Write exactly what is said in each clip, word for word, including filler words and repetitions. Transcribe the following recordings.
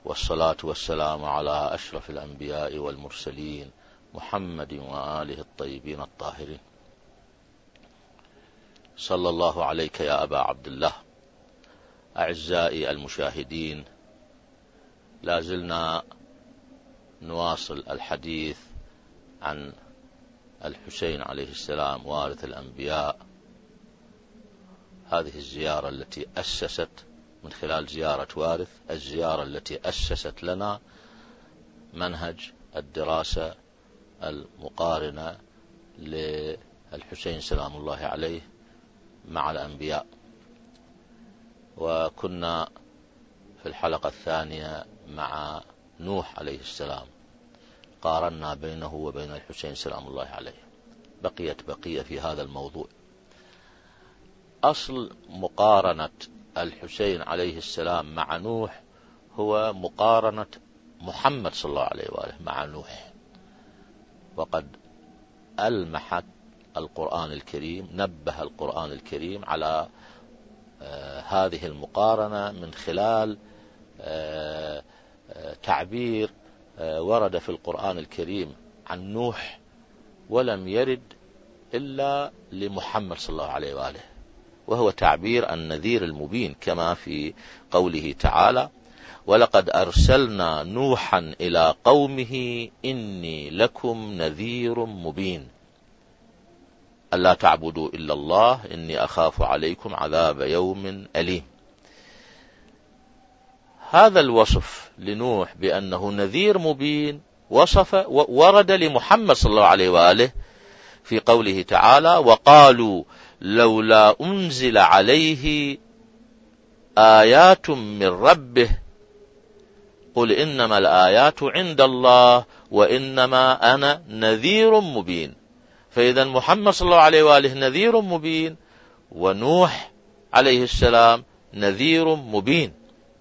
والصلاة والسلام على أشرف الأنبياء والمرسلين محمد وآله الطيبين الطاهرين. صلى الله عليك يا أبا عبد الله. أعزائي المشاهدين، لا زلنا نواصل الحديث عن الحسين عليه السلام وارث الأنبياء. هذه الزيارة التي أسست من خلال زيارة وارث، الزيارة التي أسست لنا منهج الدراسة المقارنة للحسين سلام الله عليه مع الأنبياء. وكنا في الحلقة الثانية مع نوح عليه السلام، قارنا بينه وبين الحسين سلام الله عليه. بقيت بقية في هذا الموضوع. أصل مقارنة الحسين عليه السلام مع نوح هو مقارنة محمد صلى الله عليه وآله مع نوح. وقد ألمح القرآن الكريم، نبه القرآن الكريم على آه هذه المقارنة من خلال آه آه تعبير آه ورد في القرآن الكريم عن نوح ولم يرد إلا لمحمد صلى الله عليه وآله، وهو تعبير النذير المبين، كما في قوله تعالى: ولقد أرسلنا نوحا إلى قومه إني لكم نذير مبين ألا تعبدوا إلا الله إني أخاف عليكم عذاب يوم أليم. هذا الوصف لنوح بأنه نذير مبين وصف ورد لمحمد صلى الله عليه وآله في قوله تعالى: وقالوا لولا أنزل عليه آيات من ربه قل إنما الآيات عند الله وإنما أنا نذير مبين. فإذا محمد صلى الله عليه وآله نذير مبين، ونوح عليه السلام نذير مبين.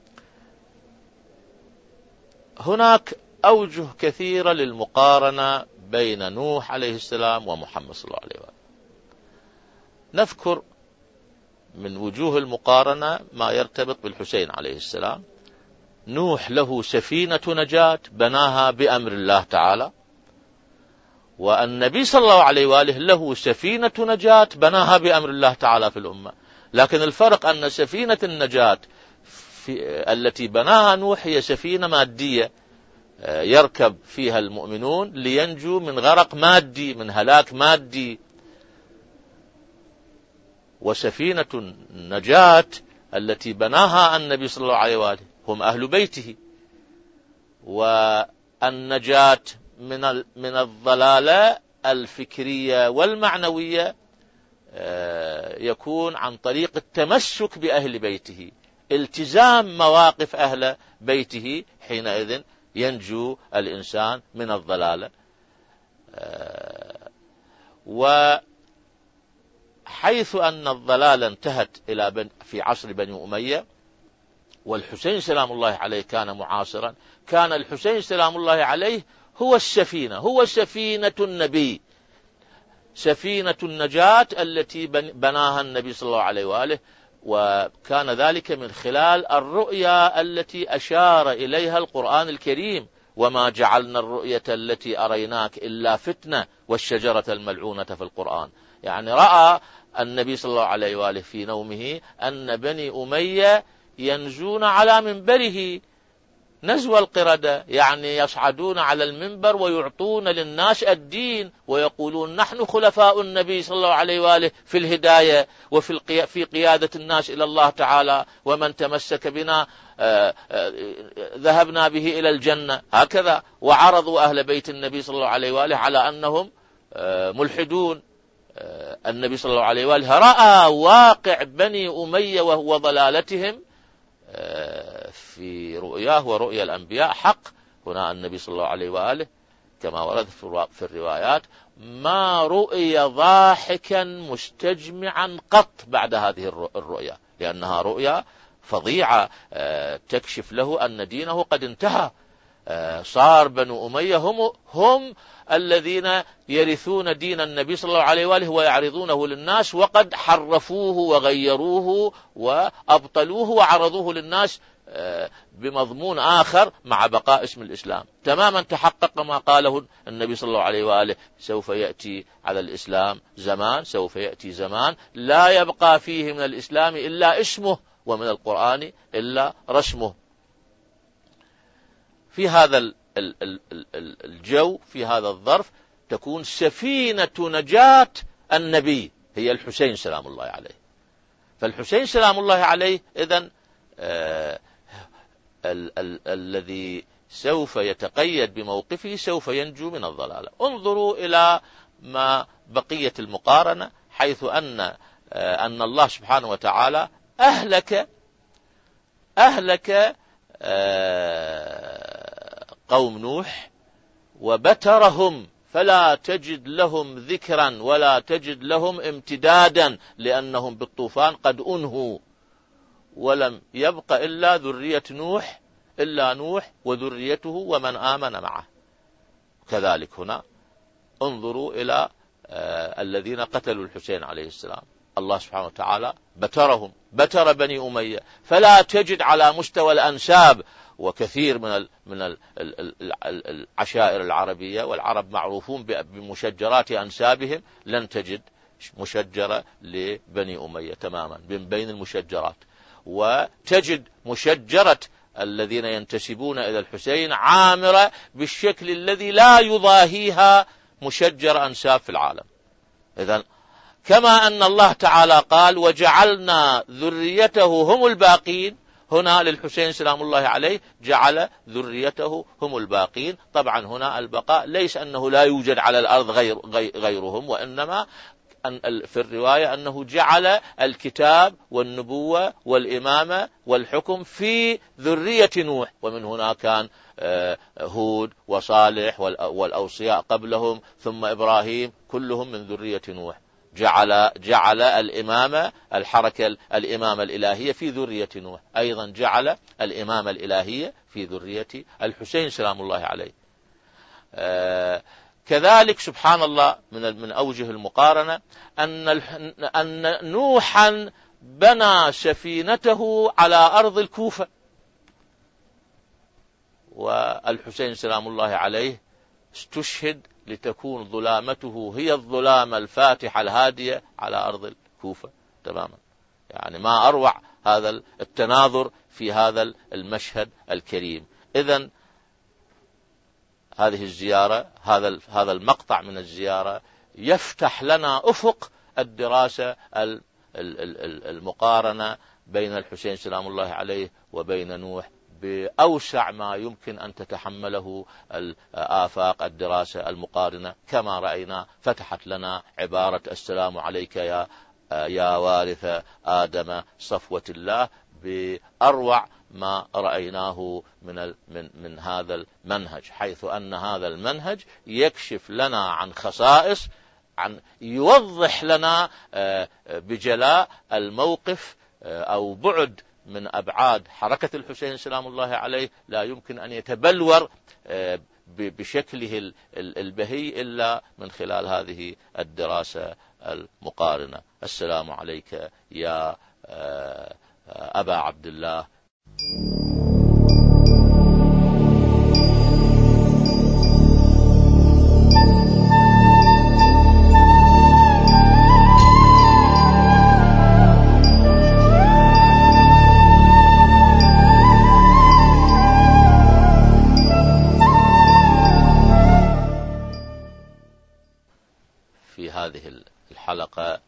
هناك أوجه كثيرة للمقارنة بين نوح عليه السلام ومحمد صلى الله عليه وآله. نذكر من وجوه المقارنة ما يرتبط بالحسين عليه السلام. نوح له سفينة نجاة بناها بأمر الله تعالى، والنبي صلى الله عليه وآله له سفينة نجاة بناها بأمر الله تعالى في الأمة. لكن الفرق أن سفينة النجاة في التي بناها نوح هي سفينة مادية يركب فيها المؤمنون لينجوا من غرق مادي، من هلاك مادي. وسفينة النجاة التي بناها النبي صلى الله عليه وآله هم أهل بيته. والنجاة من من الضلالة الفكرية والمعنوية يكون عن طريق التمسك بأهل بيته، التزام مواقف أهل بيته، حينئذ ينجو الإنسان من الضلالة. وحيث أن الضلالة انتهت إلى في عصر بني أمية، والحسين سلام الله عليه كان معاصرا، كان الحسين سلام الله عليه هو السفينة، هو سفينة النبي، سفينة النجاة التي بناها النبي صلى الله عليه وآله. وكان ذلك من خلال الرؤيا التي أشار إليها القرآن الكريم: وما جعلنا الرؤية التي أريناك إلا فتنة والشجرة الملعونة في القرآن. يعني رأى النبي صلى الله عليه وآله في نومه أن بني أمية ينزون على منبره نزو القردة، يعني يصعدون على المنبر ويعطون للناس الدين ويقولون نحن خلفاء النبي صلى الله عليه وآله في الهداية وفي في قيادة الناس إلى الله تعالى، ومن تمسك بنا ذهبنا به إلى الجنة. هكذا. وعرضوا أهل بيت النبي صلى الله عليه وآله على أنهم ملحدون. النبي صلى الله عليه وآله رأى واقع بني أمية وهو ضلالتهم في رؤياه ورؤيا الأنبياء حق. هنا النبي صلى الله عليه وآله كما ورد في الروايات: ما رؤي ضاحكا مستجمعا قط بعد هذه الرؤيا، لأنها رؤيا فظيعة تكشف له أن دينه قد انتهى. صار بنو أمية هم, هم الذين يرثون دين النبي صلى الله عليه وآله ويعرضونه للناس، وقد حرفوه وغيروه وأبطلوه وعرضوه للناس بمضمون آخر مع بقاء اسم الإسلام. تماما تحقق ما قاله النبي صلى الله عليه وآله: سوف يأتي على الإسلام زمان، سوف يأتي زمان لا يبقى فيه من الإسلام إلا اسمه، ومن القرآن إلا رسمه. في هذا الجو، في هذا الظرف، تكون سفينة نجاة النبي هي الحسين سلام الله عليه. فالحسين سلام الله عليه إذن آه ال ال الذي سوف يتقيد بموقفه سوف ينجو من الضلالة. انظروا إلى ما بقية المقارنة، حيث أن آه أن الله سبحانه وتعالى أهلك أهلك آه قوم نوح وبترهم، فلا تجد لهم ذكرا ولا تجد لهم امتدادا، لأنهم بالطوفان قد أنهوا، ولم يبق إلا ذرية نوح إلا نوح وذريته ومن آمن معه. كذلك هنا انظروا إلى آه الذين قتلوا الحسين عليه السلام، الله سبحانه وتعالى بترهم، بتر بني أمية، فلا تجد على مستوى الأنساب، وكثير من ال من ال العشائر العربية والعرب معروفون بمشجرات أنسابهم، لن تجد مشجرة لبني أمية تماما من بين المشجرات، وتجد مشجرة الذين ينتسبون إلى الحسين عامرة بالشكل الذي لا يضاهيها مشجر أنساب في العالم. إذن كما أن الله تعالى قال: وجعلنا ذريته هم الباقين، هنا للحسين سلام الله عليه جعل ذريته هم الباقين. طبعا هنا البقاء ليس أنه لا يوجد على الأرض غير غيرهم، وإنما في الرواية أنه جعل الكتاب والنبوة والإمامة والحكم في ذرية نوح، ومن هنا كان هود وصالح والأوصياء قبلهم ثم إبراهيم، كلهم من ذرية نوح. جعل جعل الإمامة الحركة الإمامة الإلهية في ذرية نوح، أيضا جعل الإمامة الإلهية في ذرية الحسين سلام الله عليه. آه كذلك سبحان الله من من أوجه المقارنة أن أن نوحا بنى سفينته على أرض الكوفة، والحسين سلام الله عليه استشهد لتكون ظلامته هي الظلامة الفاتحة الهادية على أرض الكوفة تماما. يعني ما أروع هذا التناظر في هذا المشهد الكريم. إذن هذه الزيارة، هذا هذا المقطع من الزيارة يفتح لنا أفق الدراسة المقارنة بين الحسين سلام الله عليه وبين نوح بأوسع ما يمكن أن تتحمله الآفاق الدراسة المقارنة. كما رأينا فتحت لنا عبارة السلام عليك يا يا وارث آدم صفوة الله بأروع ما رأيناه من من من هذا المنهج، حيث أن هذا المنهج يكشف لنا عن خصائص، عن يوضح لنا بجلاء الموقف أو بعد من أبعاد حركة الحسين سلام الله عليه لا يمكن أن يتبلور بشكله البهي إلا من خلال هذه الدراسة المقارنة. السلام عليك يا أبا عبد الله. في هذه الحلقة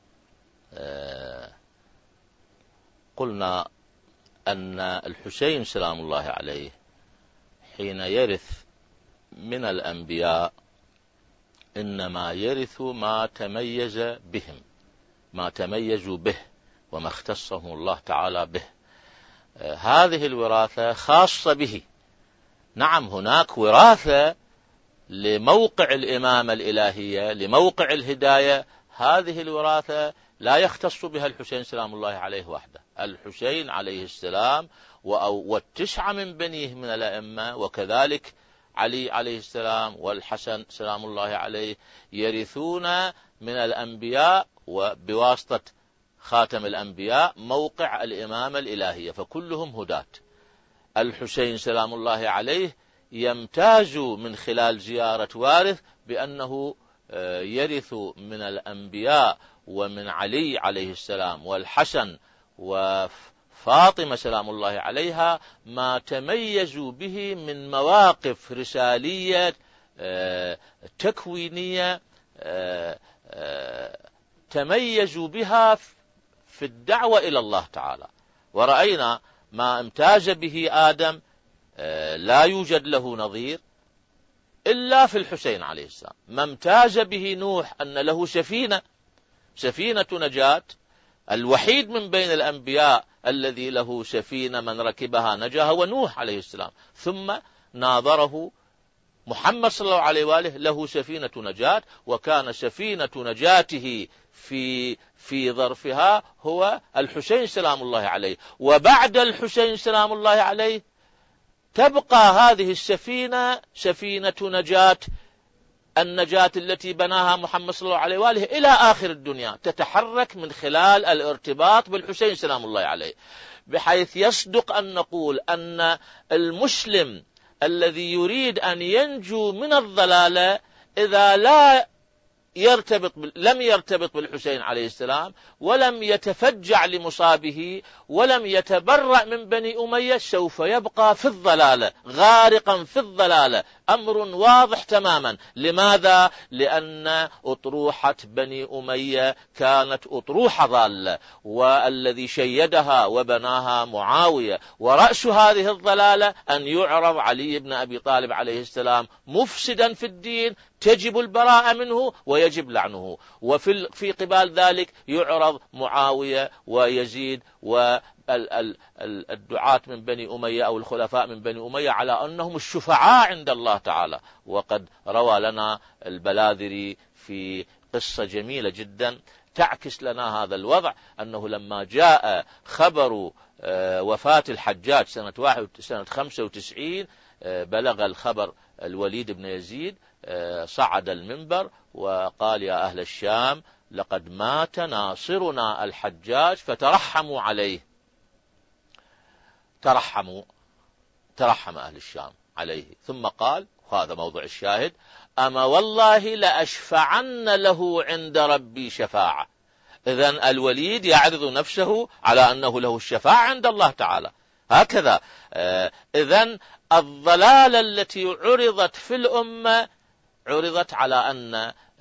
قلنا أن الحسين سلام الله عليه حين يرث من الأنبياء إنما يرث ما تميز بهم، ما تميزوا به وما اختصهم الله تعالى به. هذه الوراثة خاصة به. نعم هناك وراثة لموقع الإمامة الإلهية، لموقع الهداية، هذه الوراثة لا يختص بها الحسين سلام الله عليه وحده. الحسين عليه السلام والتسعة من بنيه من الأئمة، وكذلك علي عليه السلام والحسن سلام الله عليه، يرثون من الأنبياء وبواسطة خاتم الأنبياء موقع الإمامة الإلهية، فكلهم هداة. الحسين سلام الله عليه يمتاز من خلال زيارة وارث بأنه يرث من الأنبياء ومن علي عليه السلام والحسن وفاطمة سلام الله عليها ما تميزوا به من مواقف رسالية تكوينية تميزوا بها في الدعوة إلى الله تعالى. ورأينا ما امتاز به آدم لا يوجد له نظير إلا في الحسين عليه السلام. ما امتاز به نوح أن له سفينة سفينة نجاة، الوحيد من بين الأنبياء الذي له سفينة من ركبها نجا هو نوح عليه السلام. ثم ناظره محمد صلى الله عليه وآله له سفينة نجاة، وكان سفينة نجاته في في ظرفها هو الحسين سلام الله عليه. وبعد الحسين سلام الله عليه تبقى هذه السفينة سفينة نجاة، النجاة التي بناها محمد صلى الله عليه وآله إلى آخر الدنيا، تتحرك من خلال الارتباط بالحسين سلام الله عليه، بحيث يصدق أن نقول أن المسلم الذي يريد أن ينجو من الضلالة إذا لا يرتبط لم يرتبط بالحسين عليه السلام ولم يتفجع لمصابه ولم يتبرأ من بني أمية سوف يبقى في الضلالة، غارقا في الضلالة. أمر واضح تماما. لماذا؟ لأن أطروحة بني أمية كانت أطروحة ضالة، والذي شيدها وبناها معاوية، ورأس هذه الضلالة أن يعرض علي بن أبي طالب عليه السلام مفسدا في الدين تجب البراءة منه ويجب لعنه، وفي في قبال ذلك يعرض معاوية ويزيد والدعاة من بني أمية أو الخلفاء من بني أمية على أنهم الشفعاء عند الله تعالى. وقد روى لنا البلاذري في قصة جميلة جدا تعكس لنا هذا الوضع، أنه لما جاء خبر وفاة الحجاج سنة واحد سنة خمسة وتسعين بلغ الخبر الوليد بن يزيد، صعد المنبر وقال: يا أهل الشام، لقد مات ناصرنا الحجاج فترحموا عليه. ترحموا ترحم أهل الشام عليه. ثم قال، وهذا موضوع الشاهد: أما والله لأشفعن له عند ربي شفاعة. إذن الوليد يعرض نفسه على أنه له الشفاعة عند الله تعالى. هكذا إذن الضلالة التي عرضت في الأمة عرضت على أن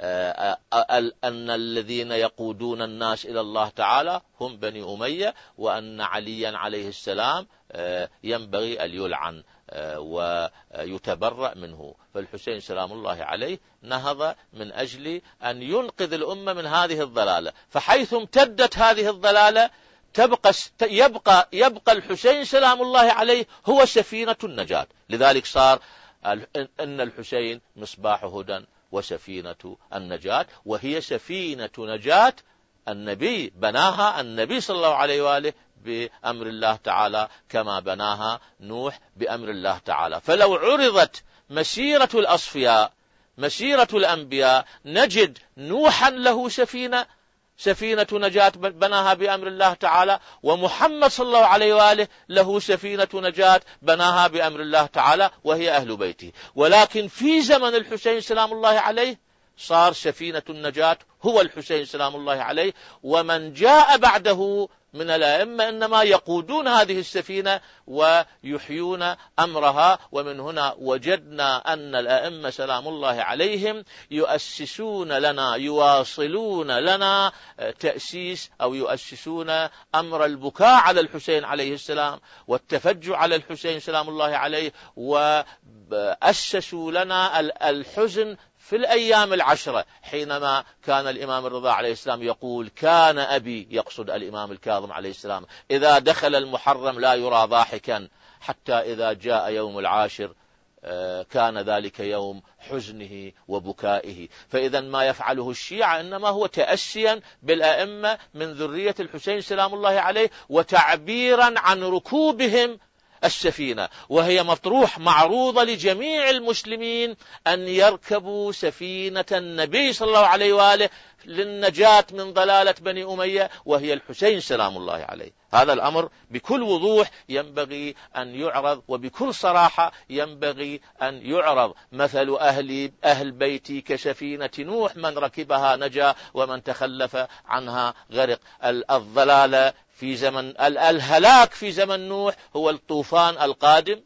أن الذين يقودون الناس إلى الله تعالى هم بني أمية، وأن عليا عليه السلام ينبغي أن يلعن ويتبرأ منه. فالحسين سلام الله عليه نهض من أجل أن ينقذ الأمة من هذه الضلالة، فحيث امتدت هذه الضلالة تبقى يبقى يبقى الحسين سلام الله عليه هو سفينة النجاة. لذلك صار أن الحسين مصباح هدى وسفينة النجاة، وهي سفينة نجاة النبي بناها النبي صلى الله عليه وآله بأمر الله تعالى كما بناها نوح بأمر الله تعالى. فلو عرضت مسيرة الأصفياء مسيرة الأنبياء نجد نوحا له سفينة سفينة نجاة بناها بأمر الله تعالى، ومحمد صلى الله عليه وآله له سفينة نجاة بناها بأمر الله تعالى وهي أهل بيته. ولكن في زمن الحسين سلام الله عليه صار سفينة النجاة هو الحسين سلام الله عليه، ومن جاء بعده من الأئمة إنما يقودون هذه السفينة ويحيون أمرها. ومن هنا وجدنا أن الأئمة سلام الله عليهم يؤسسون لنا يواصلون لنا تأسيس أو يؤسسون أمر البكاء على الحسين عليه السلام والتفجع على الحسين سلام الله عليه، وأسسوا لنا الحزن في الأيام العشرة حينما كان الإمام الرضا عليه السلام يقول: كان أبي، يقصد الإمام الكاظم عليه السلام، إذا دخل المحرم لا يرى ضاحكا، حتى إذا جاء يوم العاشر كان ذلك يوم حزنه وبكائه. فإذا ما يفعله الشيعة إنما هو تأسيا بالأئمة من ذرية الحسين سلام الله عليه، وتعبيرا عن ركوبهم السفينة، وهي مطروح معروضة لجميع المسلمين أن يركبوا سفينة النبي صلى الله عليه وآله للنجاة من ضلالة بني أمية، وهي الحسين سلام الله عليه. هذا الأمر بكل وضوح ينبغي أن يعرض، وبكل صراحة ينبغي أن يعرض. مثل أهل, أهل بيتي كسفينة نوح، من ركبها نجا ومن تخلف عنها غرق. الضلالة في زمن الهلاك في زمن نوح هو الطوفان القادم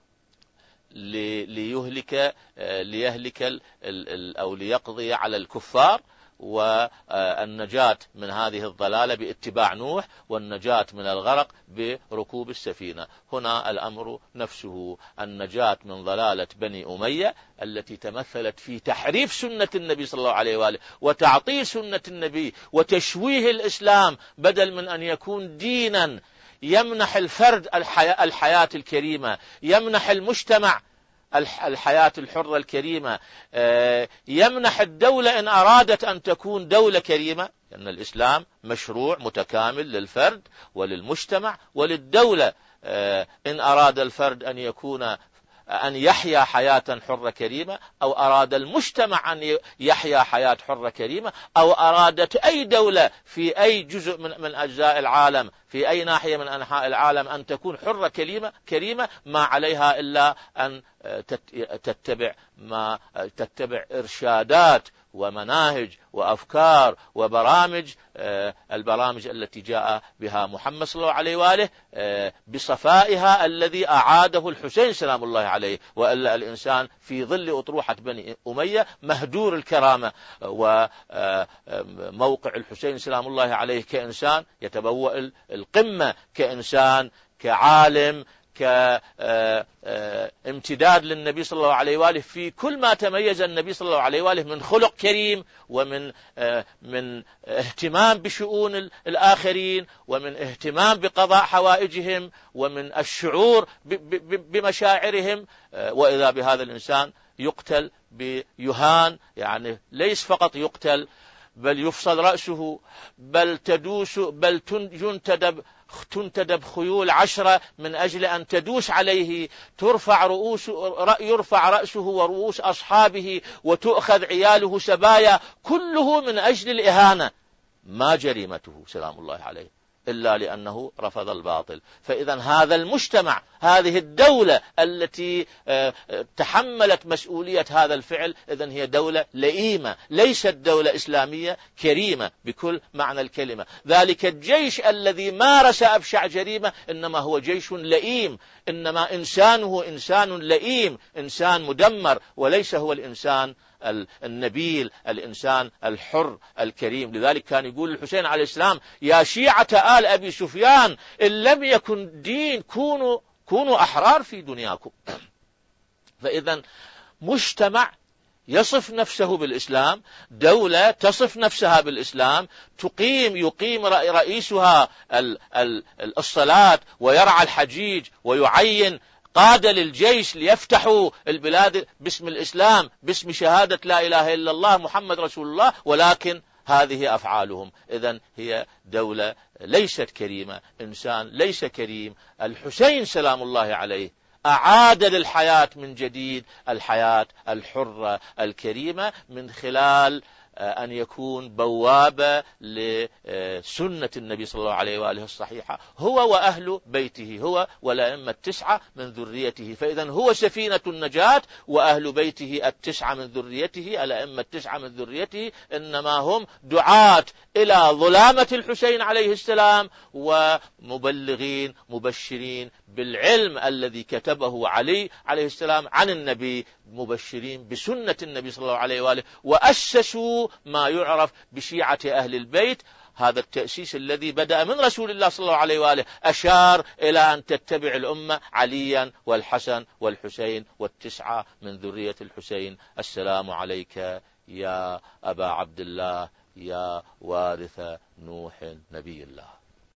ليهلك ليهلك أو ليقضي على الكفار، والنجاة من هذه الضلالة باتباع نوح، والنجاة من الغرق بركوب السفينة. هنا الأمر نفسه، النجاة من ضلالة بني أمية التي تمثلت في تحريف سنة النبي صلى الله عليه وآله وتعطيل سنة النبي وتشويه الإسلام، بدل من أن يكون دينا يمنح الفرد الحياة, الحياة الكريمة، يمنح المجتمع الحياة الحرة الكريمة، يمنح الدولة إن أرادت أن تكون دولة كريمة، لأن الإسلام مشروع متكامل للفرد وللمجتمع وللدولة. إن أراد الفرد أن يكون أن يحيا حياة حرة كريمة، أو أراد المجتمع أن يحيا حياة حرة كريمة، أو أرادت أي دولة في أي جزء من, من أجزاء العالم، في أي ناحية من أنحاء العالم، أن تكون حرة كريمة كريمة ما عليها إلا أن تتبع ما تتبع إرشادات ومناهج وأفكار وبرامج، البرامج التي جاء بها محمد صلى الله عليه وآله بصفائها الذي أعاده الحسين سلام الله عليه. وإلا الإنسان في ظل أطروحة بني أمية مهدور الكرامة. وموقع الحسين سلام الله عليه كإنسان يتبوأ القمة، كإنسان، كعالم، كامتداد للنبي صلى الله عليه وآله في كل ما تميز النبي صلى الله عليه وآله من خلق كريم، ومن من اهتمام بشؤون الآخرين، ومن اهتمام بقضاء حوائجهم، ومن الشعور بمشاعرهم. وإذا بهذا الإنسان يقتل بيهان، يعني ليس فقط يقتل بل يفصل رأسه، بل تدوس بل تنتدب تنتدب خيول عشرة من أجل أن تدوس عليه، ترفع رؤوس يرفع رأسه ورؤوس أصحابه، وتؤخذ عياله سبايا، كله من أجل الإهانة. ما جريمته سلام الله عليه إلا لأنه رفض الباطل. فإذا هذا المجتمع، هذه الدولة التي تحملت مسؤولية هذا الفعل، إذن هي دولة لئيمة، ليست دولة إسلامية كريمة بكل معنى الكلمة. ذلك الجيش الذي مارس أبشع جريمة إنما هو جيش لئيم، إنما إنسانه إنسان لئيم، إنسان مدمر، وليس هو الإنسان النبيل، الإنسان الحر الكريم. لذلك كان يقول الحسين عليه السلام: يا شيعة آل أبي سفيان، إن لم يكن دين كونوا كونوا أحرار في دنياكم. فإذا مجتمع يصف نفسه بالإسلام، دولة تصف نفسها بالإسلام، تقيم يقيم رئيسها الصلاة ويرعى الحجيج ويعين قادة للجيش ليفتحوا البلاد باسم الإسلام، باسم شهادة لا إله إلا الله محمد رسول الله، ولكن هذه أفعالهم. إذن هي دولة ليست كريمة، إنسان ليس كريم. الحسين سلام الله عليه أعاد للحياة من جديد الحياة الحرة الكريمة من خلال أن يكون بوابة لسنة النبي صلى الله عليه وآله الصحيحة، هو وأهل بيته، هو والأئمة التسعة من ذريته. فإذا هو سفينة النجاة، وأهل بيته التسعة من ذريته، الأئمة التسعة من ذريته، إنما هم دعاة إلى ظلامة الحسين عليه السلام، ومبلغين مبشرين بالعلم الذي كتبه علي عليه السلام عن النبي، مبشرين بسنة النبي صلى الله عليه وآله، وأسسوا ما يعرف بشيعة أهل البيت. هذا التأسيس الذي بدأ من رسول الله صلى الله عليه وآله أشار إلى أن تتبع الأمة عليا والحسن والحسين والتسعة من ذرية الحسين. السلام عليك يا أبا عبد الله، يا وارث نوح نبي الله.